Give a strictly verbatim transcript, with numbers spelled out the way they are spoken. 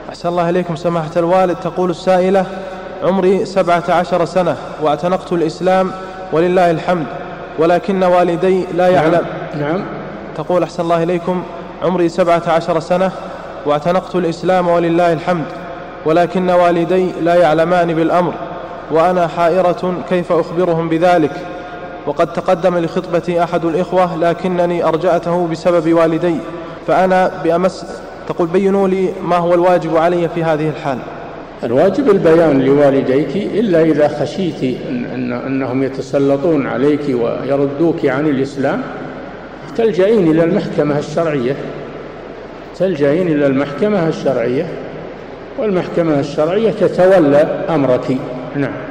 أحسن الله إليكم سماحة الوالد. تقول السائلة: عمري سبعة عشر سنة واعتنقت الإسلام ولله الحمد، ولكن والدي لا يعلم. نعم, نعم. تقول: أحسن الله إليكم، عمري سبعة عشر سنة واعتنقت الإسلام ولله الحمد، ولكن والدي لا يعلمان بالأمر، وأنا حائرة كيف أخبرهم بذلك، وقد تقدم لخطبتي أحد الإخوة لكنني أرجأته بسبب والدي، فأنا بأمس. تقول: بينوا لي ما هو الواجب علي في هذه الحال. الواجب البيان لوالديك، إلا إذا خشيت إن إن أنهم يتسلطون عليك ويردوك عن الإسلام تلجئين إلى المحكمة الشرعية تلجئين إلى المحكمة الشرعية والمحكمة الشرعية تتولى أمرك. نعم.